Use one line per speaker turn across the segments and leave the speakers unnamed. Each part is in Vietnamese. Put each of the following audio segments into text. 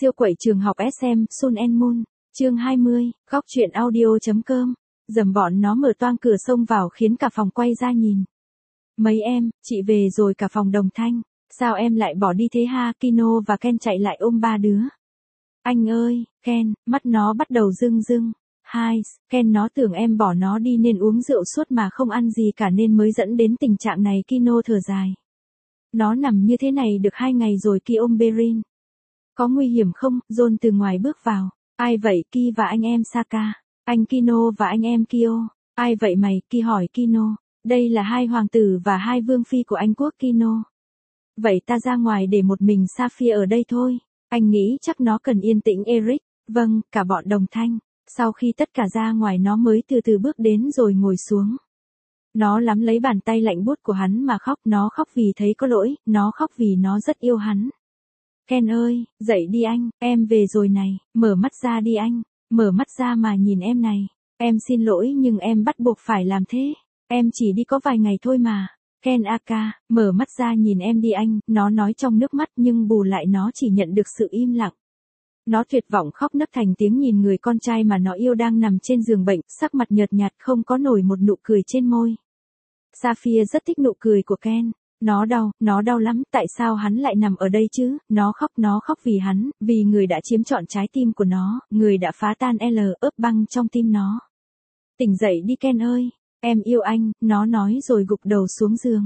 Siêu quậy trường học SM, Sun and Moon, chương 20, góc truyện audio.com. Dầm bọn nó mở toang cửa xông vào khiến cả phòng quay ra nhìn. Mấy em, chị về rồi cả phòng đồng thanh. Sao em lại bỏ đi thế ha? Kino và Ken chạy lại ôm ba đứa. Anh ơi, Ken, mắt nó bắt đầu rưng rưng. Hai, Ken nó tưởng em bỏ nó đi nên uống rượu suốt mà không ăn gì cả nên mới dẫn đến tình trạng này. Kino thở dài. Nó nằm như thế này được 2 ngày rồi. Ki ôm Berin. Có nguy hiểm không? John từ ngoài bước vào. Ai vậy? Ki và anh em Saka. Anh Kino và anh em Kyo. Ai vậy mày? Ki hỏi Kino. Đây là 2 hoàng tử và 2 vương phi của Anh quốc. Kino. Vậy ta ra ngoài để một mình Saphir ở đây thôi. Anh nghĩ chắc nó cần yên tĩnh. Eric. Vâng, cả bọn đồng thanh. Sau khi tất cả ra ngoài nó mới từ từ bước đến rồi ngồi xuống. Nó nắm lấy bàn tay lạnh buốt của hắn mà khóc. Nó khóc vì thấy có lỗi, nó khóc vì nó rất yêu hắn. Ken ơi, dậy đi anh, em về rồi này, mở mắt ra đi anh, mở mắt ra mà nhìn em này. Em xin lỗi nhưng em bắt buộc phải làm thế. Em chỉ đi có vài ngày thôi mà. Ken aka, mở mắt ra nhìn em đi anh, nó nói trong nước mắt nhưng bù lại nó chỉ nhận được sự im lặng. Nó tuyệt vọng khóc nấc thành tiếng nhìn người con trai mà nó yêu đang nằm trên giường bệnh, sắc mặt nhợt nhạt không có nổi một nụ cười trên môi. Saphir rất thích nụ cười của Ken. Nó đau lắm, tại sao hắn lại nằm ở đây chứ? Nó khóc vì hắn, vì người đã chiếm trọn trái tim của nó, người đã phá tan lớp băng trong tim nó. Tỉnh dậy đi Ken ơi, em yêu anh, nó nói rồi gục đầu xuống giường.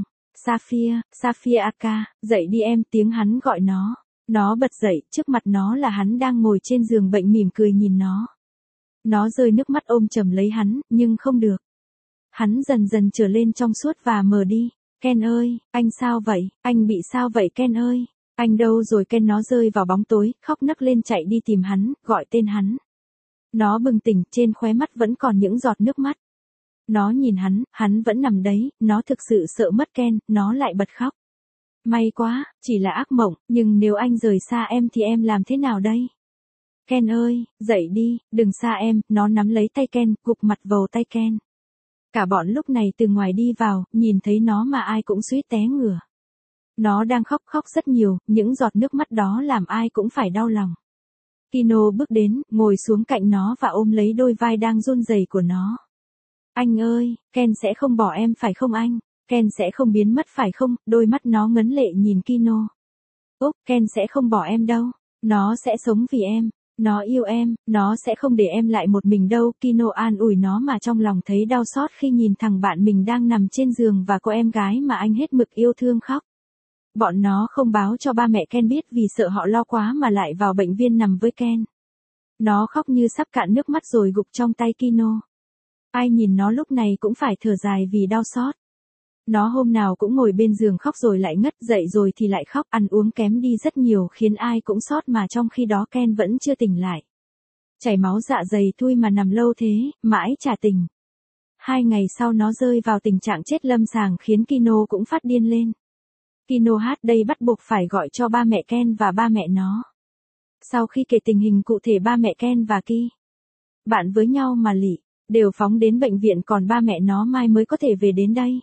Saphir aka, dậy đi em, tiếng hắn gọi nó. Nó bật dậy, trước mặt nó là hắn đang ngồi trên giường bệnh mỉm cười nhìn nó. Nó rơi nước mắt ôm chầm lấy hắn, nhưng không được. Hắn dần dần trở lên trong suốt và mờ đi. Ken ơi, anh sao vậy? Anh bị sao vậy Ken ơi? Anh đâu rồi? Ken nó rơi vào bóng tối, khóc nấc lên chạy đi tìm hắn, gọi tên hắn. Nó bừng tỉnh, trên khóe mắt vẫn còn những giọt nước mắt. Nó nhìn hắn vẫn nằm đấy, nó thực sự sợ mất Ken, nó lại bật khóc. May quá, chỉ là ác mộng, nhưng nếu anh rời xa em thì em làm thế nào đây? Ken ơi, dậy đi, đừng xa em, nó nắm lấy tay Ken, gục mặt vào tay Ken. Cả bọn lúc này từ ngoài đi vào, nhìn thấy nó mà ai cũng suýt té ngửa. Nó đang khóc rất nhiều, những giọt nước mắt đó làm ai cũng phải đau lòng. Kino bước đến, ngồi xuống cạnh nó và ôm lấy đôi vai đang run rẩy của nó. Anh ơi, Ken sẽ không bỏ em phải không anh? Ken sẽ không biến mất phải không? Đôi mắt nó ngấn lệ nhìn Kino. Ken sẽ không bỏ em đâu. Nó sẽ sống vì em. Nó yêu em, nó sẽ không để em lại một mình đâu. Kino an ủi nó mà trong lòng thấy đau xót khi nhìn thằng bạn mình đang nằm trên giường và cô em gái mà anh hết mực yêu thương khóc. Bọn nó không báo cho ba mẹ Ken biết vì sợ họ lo quá mà lại vào bệnh viện nằm với Ken. Nó khóc như sắp cạn nước mắt rồi gục trong tay Kino. Ai nhìn nó lúc này cũng phải thở dài vì đau xót. Nó hôm nào cũng ngồi bên giường khóc rồi lại ngất, dậy rồi thì lại khóc, ăn uống kém đi rất nhiều khiến ai cũng xót mà trong khi đó Ken vẫn chưa tỉnh lại. Chảy máu dạ dày thui mà nằm lâu thế, mãi chả tỉnh. 2 ngày sau nó rơi vào tình trạng chết lâm sàng khiến Kino cũng phát điên lên. Kino hát đây bắt buộc phải gọi cho ba mẹ Ken và ba mẹ nó. Sau khi kể tình hình cụ thể ba mẹ Ken và Ki, bạn với nhau mà lỉ, đều phóng đến bệnh viện còn ba mẹ nó mai mới có thể về đến đây.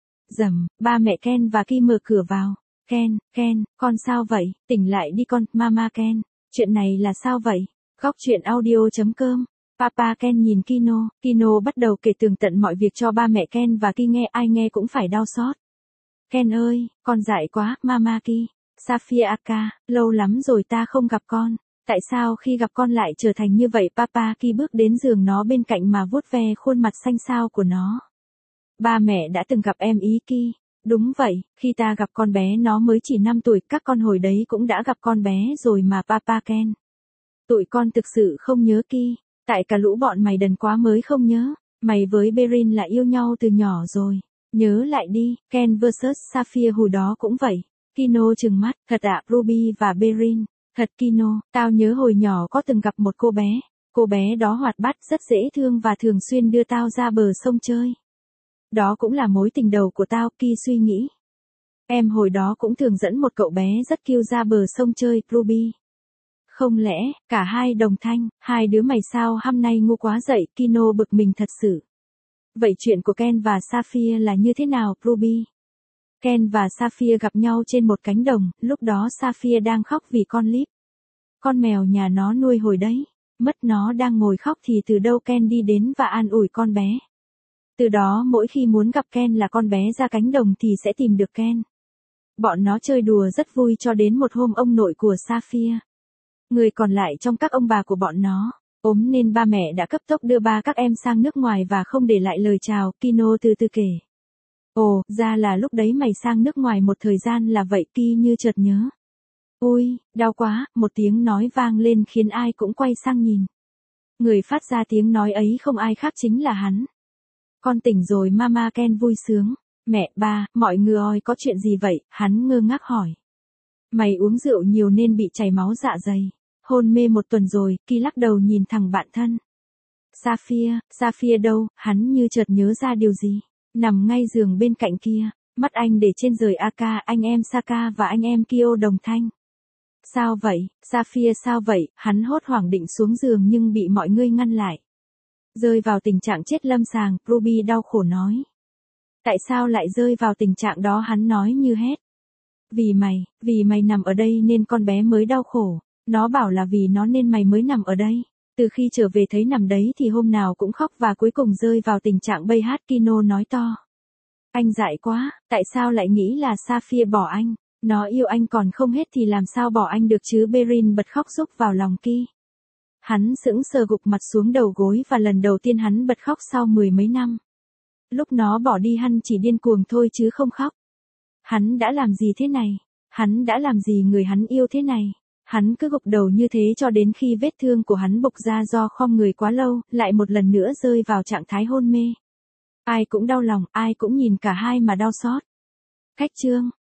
Dầm, ba mẹ Ken và Ki mở cửa vào. Ken, con sao vậy? Tỉnh lại đi con, mama Ken. Chuyện này là sao vậy? Góc truyện audio.com. Papa Ken nhìn Kino bắt đầu kể tường tận mọi việc cho ba mẹ Ken và Ki nghe, ai nghe cũng phải đau xót. Ken ơi, con dại quá, mama Ki. Saphir aka, lâu lắm rồi ta không gặp con. Tại sao khi gặp con lại trở thành như vậy? Papa Ki bước đến giường nó bên cạnh mà vuốt ve khuôn mặt xanh xao của nó. Ba mẹ đã từng gặp em ý Ki. Đúng vậy, khi ta gặp con bé nó mới chỉ 5 tuổi, các con hồi đấy cũng đã gặp con bé rồi mà Papa Ken. Tụi con thực sự không nhớ Ki, tại cả lũ bọn mày đần quá mới không nhớ, mày với Berin là yêu nhau từ nhỏ rồi. Nhớ lại đi, Ken vs Saphir hồi đó cũng vậy. Kino trừng mắt, thật ạ Ruby và Berin, thật Kino, tao nhớ hồi nhỏ có từng gặp một cô bé đó hoạt bát rất dễ thương và thường xuyên đưa tao ra bờ sông chơi. Đó cũng là mối tình đầu của tao, Ki suy nghĩ. Em hồi đó cũng thường dẫn một cậu bé rất cute ra bờ sông chơi, Ruby. Không lẽ, cả hai đồng thanh, hai đứa mày sao hôm nay ngu quá dậy, Kino bực mình thật sự. Vậy chuyện của Ken và Saphir là như thế nào, Ruby? Ken và Saphir gặp nhau trên một cánh đồng, lúc đó Saphir đang khóc vì con Lip. Con mèo nhà nó nuôi hồi đấy. Mất nó đang ngồi khóc thì từ đâu Ken đi đến và an ủi con bé. Từ đó mỗi khi muốn gặp Ken là con bé ra cánh đồng thì sẽ tìm được Ken. Bọn nó chơi đùa rất vui cho đến một hôm ông nội của Sapphire, người còn lại trong các ông bà của bọn nó, ốm nên ba mẹ đã cấp tốc đưa ba các em sang nước ngoài và không để lại lời chào, Kino từ từ kể. Ồ, ra là lúc đấy mày sang nước ngoài một thời gian là vậy, Ki như chợt nhớ. Ôi, đau quá, một tiếng nói vang lên khiến ai cũng quay sang nhìn. Người phát ra tiếng nói ấy không ai khác chính là hắn. Con tỉnh rồi Mama, Ken vui sướng. Mẹ, ba, mọi người có chuyện gì vậy? Hắn ngơ ngác hỏi. Mày uống rượu nhiều nên bị chảy máu dạ dày. Hôn mê một tuần rồi, Ki lắc đầu nhìn thằng bạn thân. Sapphire đâu? Hắn như chợt nhớ ra điều gì. Nằm ngay giường bên cạnh kia, mắt anh để trên rời Aka, anh em Saka và anh em Kyo đồng thanh. Sao vậy, Sapphire sao vậy? Hắn hốt hoảng định xuống giường nhưng bị mọi người ngăn lại. Rơi vào tình trạng chết lâm sàng, Ruby đau khổ nói. Tại sao lại rơi vào tình trạng đó? Hắn nói như hét. Vì mày nằm ở đây nên con bé mới đau khổ. Nó bảo là vì nó nên mày mới nằm ở đây. Từ khi trở về thấy nằm đấy thì hôm nào cũng khóc và cuối cùng rơi vào tình trạng bay hát, Kino nói to. Anh dại quá, tại sao lại nghĩ là Sapphire bỏ anh? Nó yêu anh còn không hết thì làm sao bỏ anh được chứ? Berin bật khóc rúc vào lòng Ki. Hắn sững sờ gục mặt xuống đầu gối và lần đầu tiên hắn bật khóc sau 10 mấy năm. Lúc nó bỏ đi hắn chỉ điên cuồng thôi chứ không khóc. Hắn đã làm gì thế này? Hắn đã làm gì người hắn yêu thế này? Hắn cứ gục đầu như thế cho đến khi vết thương của hắn bộc ra do khom người quá lâu, lại một lần nữa rơi vào trạng thái hôn mê. Ai cũng đau lòng, ai cũng nhìn cả hai mà đau xót. Cách chương